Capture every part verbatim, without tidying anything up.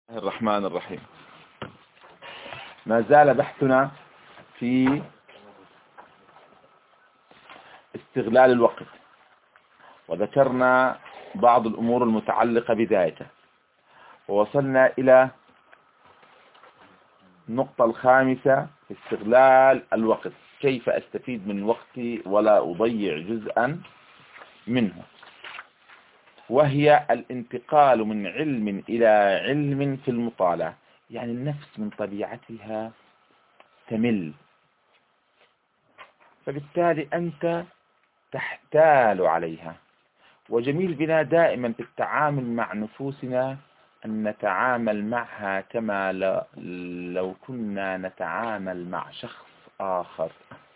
الله الرحمن الرحيم. ما زال بحثنا في استغلال الوقت، وذكرنا بعض الأمور المتعلقة بذلك، ووصلنا إلى النقطة الخامسة في استغلال الوقت، كيف أستفيد من وقتي ولا أضيع جزءا منه، وهي الانتقال من علم إلى علم في المطالعة. يعني النفس من طبيعتها تمل، فبالتالي أنت تحتال عليها. وجميل بنا دائما في التعامل مع نفوسنا أن نتعامل معها كما لو كنا نتعامل مع شخص آخر،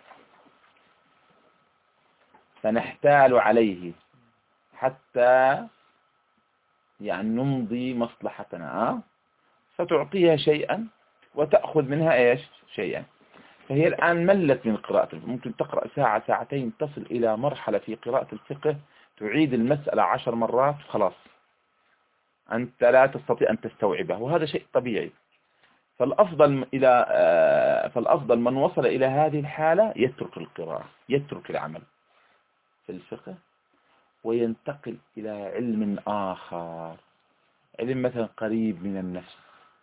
فنحتال عليه حتى يعني نمضي مصلحتنا، أه؟ فتعطيها شيئا وتأخذ منها إيش شيئا. فهي الآن ملت من قراءة، ممكن تقرأ ساعة ساعتين، تصل إلى مرحلة في قراءة الفقه تعيد المسألة عشر مرات، خلاص أنت لا تستطيع أن تستوعبه، وهذا شيء طبيعي. فالأفضل إلى فالأفضل من وصل إلى هذه الحالة يترك القراءة، يترك العمل في الفقه، وينتقل إلى علم آخر، علم مثلا قريب من النفس،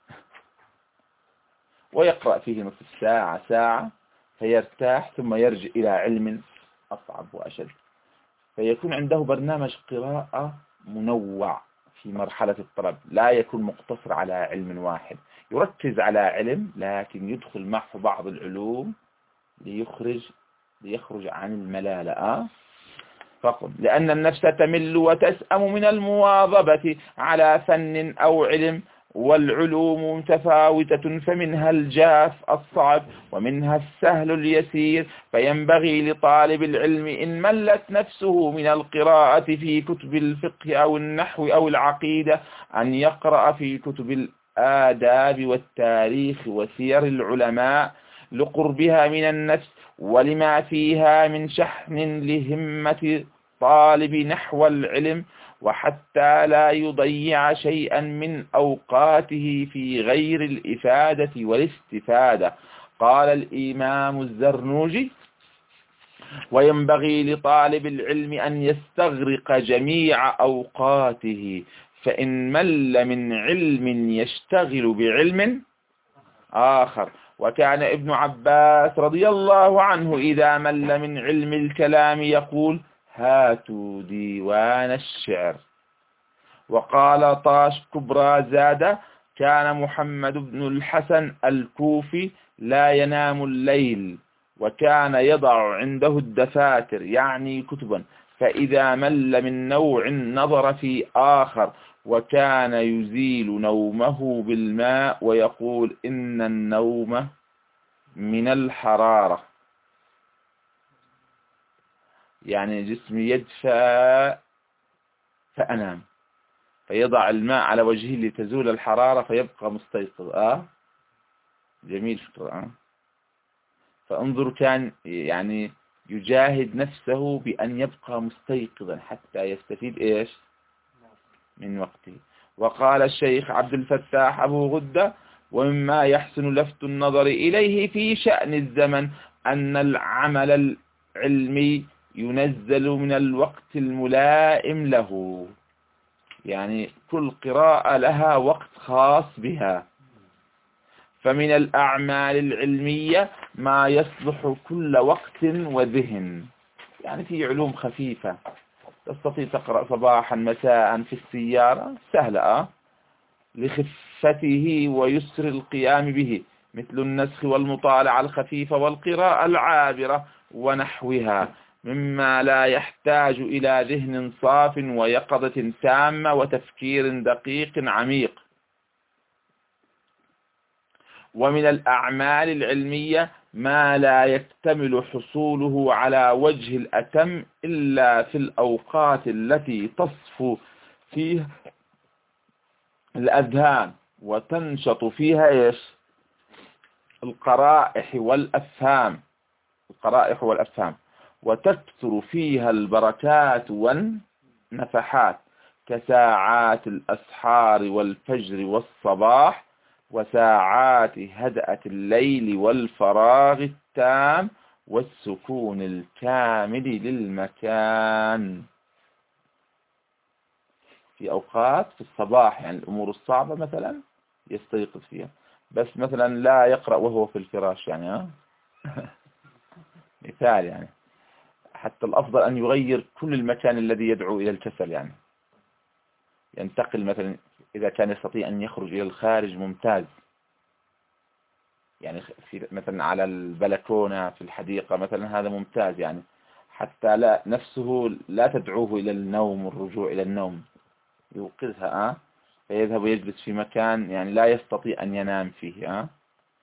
ويقرأ فيه نصف ساعة ساعة فيرتاح، ثم يرجع إلى علم أصعب وأشد، فيكون عنده برنامج قراءة منوع في مرحلة الطلب، لا يكون مقتصر على علم واحد، يركز على علم لكن يدخل معه بعض العلوم ليخرج ليخرج عن الملالة أه؟ فقط لأن النفس تمل وتسأم من المواظبة على فن أو علم، والعلوم متفاوتة، فمنها الجاف الصعب ومنها السهل اليسير. فينبغي لطالب العلم إن ملت نفسه من القراءة في كتب الفقه أو النحو أو العقيدة أن يقرأ في كتب الآداب والتاريخ وسير العلماء، لقربها من النفس ولما فيها من شحن لهمة طالب نحو العلم، وحتى لا يضيع شيئا من أوقاته في غير الإفادة والاستفادة. قال الإمام الزرنوجي: وينبغي لطالب العلم أن يستغرق جميع أوقاته، فإن مل من علم يشتغل بعلم آخر. وكان ابن عباس رضي الله عنه إذا مل من علم الكلام يقول: هاتوا ديوان الشعر. وقال طاش كبرى زاد: كان محمد بن الحسن الكوفي لا ينام الليل، وكان يضع عنده الدفاتر يعني كتبا، فإذا مل من نوع نظر في آخر، وكان يزيل نومه بالماء ويقول: إن النوم من الحرارة، يعني جسمي يدفى فأنام، فيضع الماء على وجهه لتزول الحرارة فيبقى مستيقظ. آه جميل فكرة. آه فانظر، كان يعني يجاهد نفسه بأن يبقى مستيقظا حتى يستفيد إيش من وقته. وقال الشيخ عبد الفتاح أبو غدة: ومما يحسن لفت النظر إليه في شأن الزمن أن العمل العلمي ينزل من الوقت الملائم له، يعني كل قراءة لها وقت خاص بها. فمن الأعمال العلمية ما يصلح كل وقت وذهن، يعني في علوم خفيفة تستطيع تقرأ صباحا مساء في السيارة، سهلة لخفته ويسر القيام به، مثل النسخ والمطالعة الخفيفة والقراءة العابرة ونحوها، مما لا يحتاج إلى ذهن صاف ويقظة تامة وتفكير دقيق عميق. ومن الأعمال العلمية ما لا يكتمل حصوله على وجه الأتم إلا في الأوقات التي تصفو فيها الأذهان وتنشط فيها إيش القرائح والأفهام القرائح والأفهام وتكثر فيها البركات والنفحات، كساعات الأسحار والفجر والصباح، وساعات هدأة الليل والفراغ التام، والسكون الكامل للمكان. في أوقات في الصباح يعني الأمور الصعبة مثلا يستيقظ فيها، بس مثلا لا يقرأ وهو في الفراش يعني ها مثال يعني. حتى الأفضل أن يغير كل المكان الذي يدعو إلى الكسل يعني، ينتقل مثلا إذا كان يستطيع أن يخرج إلى الخارج ممتاز، يعني في مثلا على البلكونة في الحديقة مثلا هذا ممتاز يعني، حتى لا نفسه لا تدعوه إلى النوم والرجوع إلى النوم، يوقظها أه؟ فيذهب ويجلس في مكان يعني لا يستطيع أن ينام فيه أه؟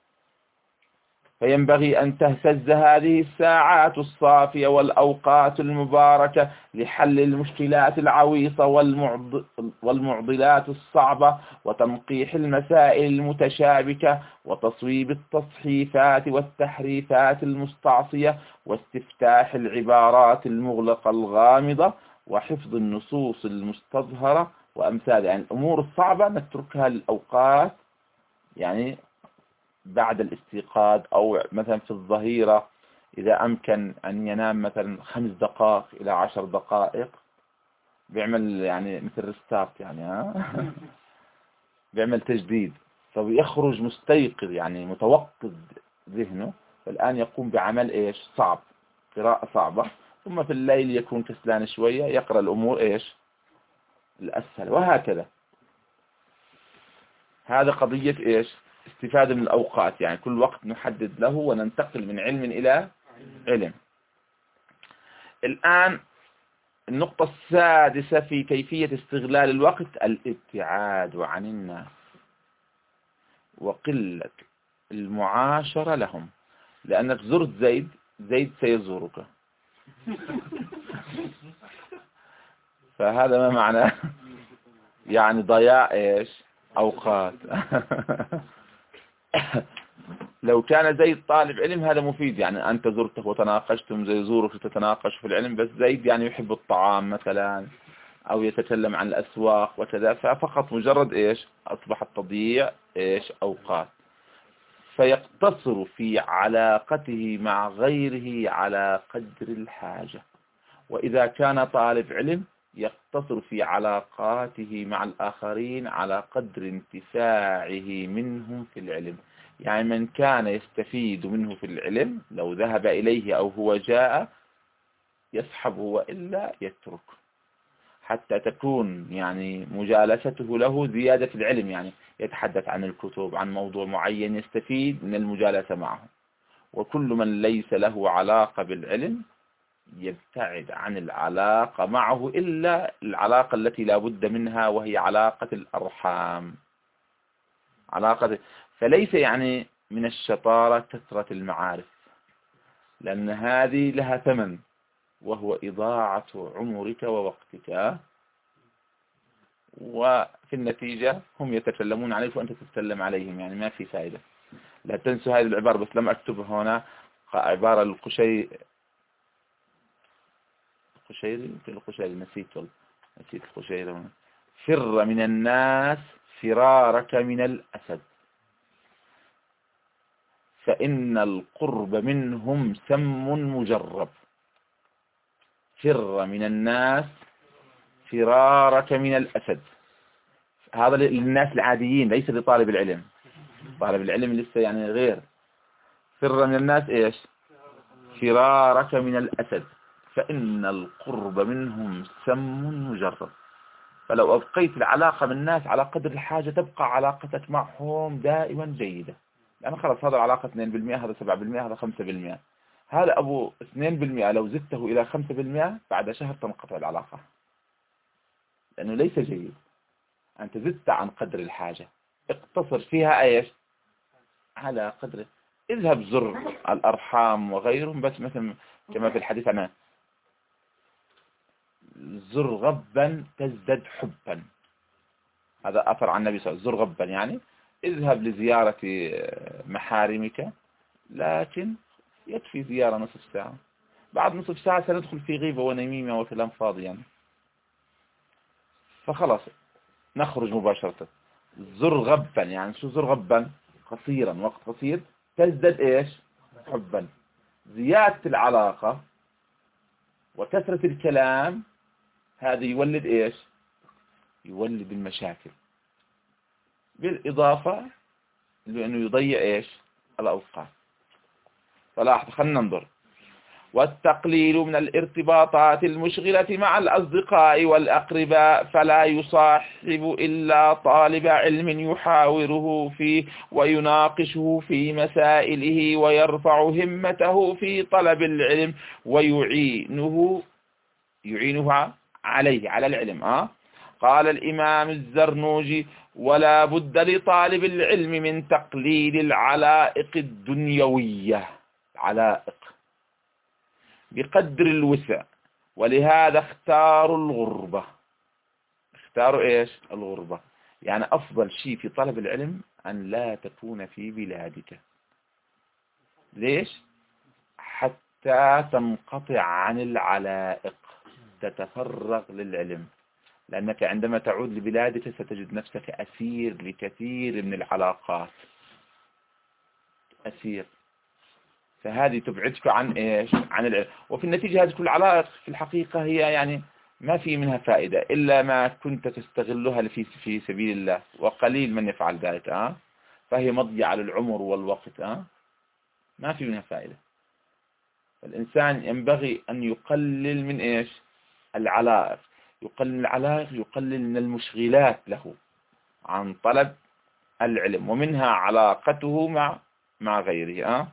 فينبغي أن تهتز هذه الساعات الصافية والأوقات المباركة لحل المشكلات العويصة والمعضلات الصعبة، وتنقيح المسائل المتشابكة، وتصويب التصحيفات والتحريفات المستعصية، واستفتاح العبارات المغلقة الغامضة، وحفظ النصوص المستظهرة وأمثال. يعني الأمور الصعبة نتركها للأوقات يعني بعد الاستيقاظ، أو مثلا في الظهيرة إذا أمكن أن ينام مثلا خمس دقائق إلى عشر دقائق بيعمل يعني مثل ريستارت يعني ها بيعمل تجديد، فبيخرج مستيقظ يعني متوقظ ذهنه، فالآن يقوم بعمل إيش صعب، قراءة صعبة، ثم في الليل يكون كسلان شوية يقرأ الأمور إيش الأسهل، وهكذا. هذا قضية إيش استفادة من الأوقات، يعني كل وقت نحدد له وننتقل من علم إلى علم. الآن النقطة السادسة في كيفية استغلال الوقت الابتعاد عن الناس وقلة المعاشرة لهم، لأنك زرت زيد زيد سيزورك فهذا ما معناه يعني ضياع إيش أوقات لو كان زيد طالب علم هذا مفيد، يعني أنت زرته وتناقشتم زي زورك تتناقش في العلم، بس زيد يعني يحب الطعام مثلا أو يتكلم عن الأسواق وكذا، ففقط مجرد إيش أصبحت تضييع إيش أوقات. فيقتصر في علاقته مع غيره على قدر الحاجة، وإذا كان طالب علم يقتصر في علاقاته مع الآخرين على قدر انتفاعه منهم في العلم. يعني من كان يستفيد منه في العلم لو ذهب إليه أو هو جاء يسحبه، وإلا يترك، حتى تكون يعني مجالسته له زيادة في العلم، يعني يتحدث عن الكتب عن موضوع معين يستفيد من المجالسة معه. وكل من ليس له علاقة بالعلم يبتعد عن العلاقة معه، إلا العلاقة التي لا بد منها وهي علاقة الأرحام. علاقة فليس يعني من الشطارة كثرة المعارف، لأن هذه لها ثمن وهو إضاعة عمرك ووقتك، وفي النتيجة هم يتكلمون عليك وأنت تتكلم عليهم، يعني ما في فائدة. لا تنسوا هذه العبارة، بس لم أكتبها هنا، عبارة القشيري القشيري في القشيري نسيت والله نسيت القشيري هنا. فر من الناس فرارك من الأسد، فإن القرب منهم سم مجرب. فر من الناس فرارك من الأسد، هذا للناس العاديين ليس لطالب العلم، طالب العلم لسه يعني غير. فر من الناس إيش فرارك من الأسد، فإن القرب منهم سم مجرب. فلو أبقيت العلاقة بالناس على قدر الحاجة تبقى علاقتك معهم دائما جيدة، لأن خلاص هذا العلاقة اثنين بالمئة، هذا سبعة بالمئة، هذا خمسة بالمئة. هذا أبو اثنين بالمئة لو زدته إلى خمسة بالمئة بعد شهر تنقطع العلاقة، لأنه ليس جيد. أنت زدت عن قدر الحاجة، اقتصر فيها إيش على قدر. اذهب زر الأرحام وغيرهم، بس مثل كما في الحديث عنه زر غبا تزدد حبا، هذا أثر عن النبي صلى الله عليه وسلم. زر غبا يعني اذهب لزيارة محارمك، لكن يكفي زيارة نصف ساعة، بعد نصف ساعة سندخل في غيبة ونميمة وكلام فاضي يعني. فخلاص نخرج مباشرة. زر غبا، يعني شو زر غبا؟ قصيرا، وقت قصير تزداد إيش؟ حبا. زيادة العلاقة وكثرة الكلام هذا يولد إيش؟ يولد المشاكل، بالإضافة لأنه يضيع إيش؟ الأوقات. فلاحظ، خلنا ننظر. والتقليل من الارتباطات المشغلة مع الأصدقاء والأقرباء، فلا يصاحب إلا طالب علم يحاوره فيه ويناقشه في مسائله ويرفع همته في طلب العلم ويعينه يعينه عليه على العلم. أه؟ قال الإمام الزرنوجي: ولا بد لطالب العلم من تقليل العلائق الدنيوية، علائق بقدر الوسع، ولهذا اختاروا الغربة. اختاروا ايش؟ الغربة. يعني افضل شيء في طلب العلم ان لا تكون في بلادك. ليش؟ حتى تنقطع عن العلائق، تتفرغ للعلم، لأنك عندما تعود لبلادك ستجد نفسك أسير لكثير من العلاقات، أسير. فهذه تبعدك عن إيش؟ عن العلم. وفي النتيجة هذه كل العلائق في الحقيقة هي يعني ما في منها فائدة إلا ما كنت تستغلها في في سبيل الله، وقليل من يفعل ذلك. أه؟ فهي مضيعة للعمر والوقت. أه؟ ما في منها فائدة. الإنسان ينبغي أن يقلل من إيش؟ العلائق. يقلل من العلائق، يقلل من المشغلات له عن طلب العلم، ومنها علاقته مع مع غيره. أه؟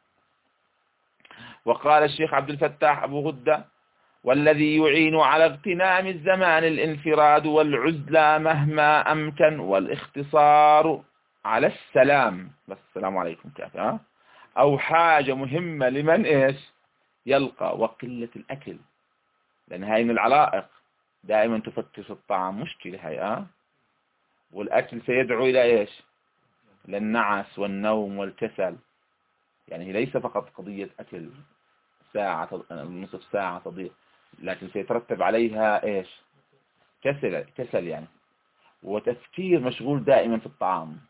وقال الشيخ عبد الفتاح أبو غدة: والذي يعين على اغتنام الزمان الانفراد والعزلة مهما أمكن، والاختصار على السلام، بس السلام عليكم كافي. أه؟ أو حاجة مهمة لمن إيش؟ يلقى، وقلة الأكل، لأن هاي من العلائق. دائما تفتش الطعام، مشكلة هاي. أه؟ والأكل سيدعو إلى إيش؟ للنعس والنوم والكسل. يعني هي ليس فقط قضية أكل ساعة نصف ساعة تضيع، لكن سيترتب عليها إيش؟ كسل كسل يعني، وتفكير مشغول دائما في الطعام.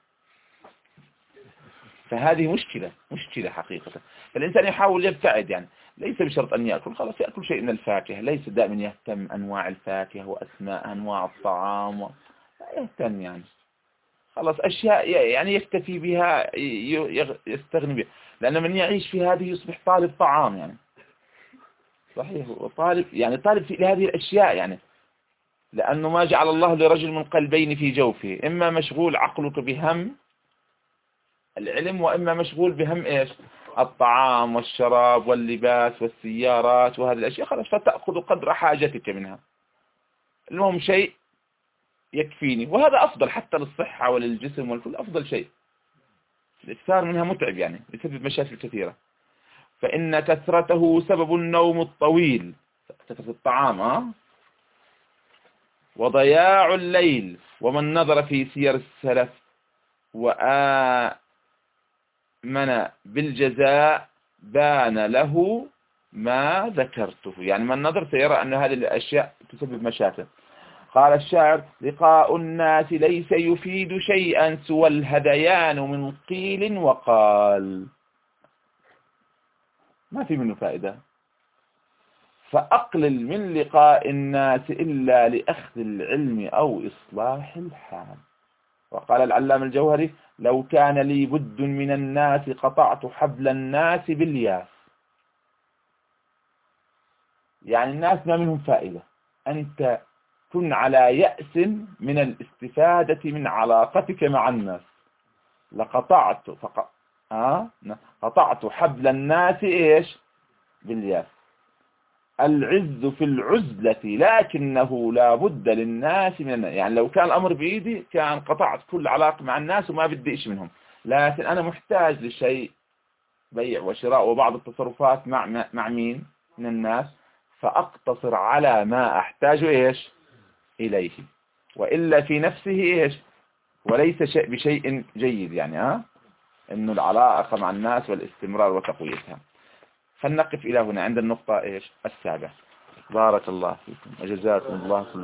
فهذه مشكلة مشكلة حقيقة. فالإنسان يحاول يبتعد، يعني ليس بشرط أن يأكل، خلاص يأكل شيء من الفاكهة، ليس دائما يهتم أنواع الفاكهة وأسماء أنواع الطعام و... يهتم يعني خلاص أشياء يعني يكتفي بها، يستغني بها، لأن من يعيش في هذه يصبح طالب طعام يعني. صحيح، وطالب يعني طالب في هذه الأشياء يعني، لأنه ما جعل الله لرجل من قلبين في جوفه، إما مشغول عقلك بهم العلم، وإما مشغول بهم إيش؟ الطعام والشراب واللباس والسيارات وهذه الأشياء، خلاص فتأخذ قدر حاجتك منها. المهم شيء يكفيني، وهذا أفضل حتى للصحة وللجسم والكل، أفضل شيء. الإكثار منها متعب يعني، يسبب مشاكل كثيرة. فإن كثرته سبب النوم الطويل، كثرة الطعام أه؟ وضياع الليل. ومن نظر في سير السلف وآمن بالجزاء بان له ما ذكرته. يعني من نظر سيرى أن هذه الأشياء تسبب مشاكل. قال الشاعر: لقاء الناس ليس يفيد شيئا سوى الهذيان من قيل وقال. ما في منه فائدة. فأقلل من لقاء الناس إلا لأخذ العلم أو إصلاح الحال. وقال العلامة الجوهري: لو كان لي بد من الناس قطعت حبل الناس بالياس. يعني الناس ما منهم فائدة، أنت كن على يأس من الاستفادة من علاقتك مع الناس. لقطعت فق... آه؟ قطعت حبل الناس إيش؟ بالياس. العز في العزلة لكنه لا بد للناس من الناس. يعني لو كان الأمر بإيدي كان قطعت كل علاقة مع الناس وما بدي إيش منهم، لكن أنا محتاج لشيء، بيع وشراء وبعض التصرفات مع مع مين من الناس، فأقتصر على ما أحتاج إيش إليه، وإلا في نفسه إيش، وليس شيء بشيء جيد يعني ها أه؟ إنه العلاقة مع الناس والاستمرار وتقويتها. فلنقف إلى هنا عند النقطة إيش السابعة. بارك الله فيكم وجزاكم الله كل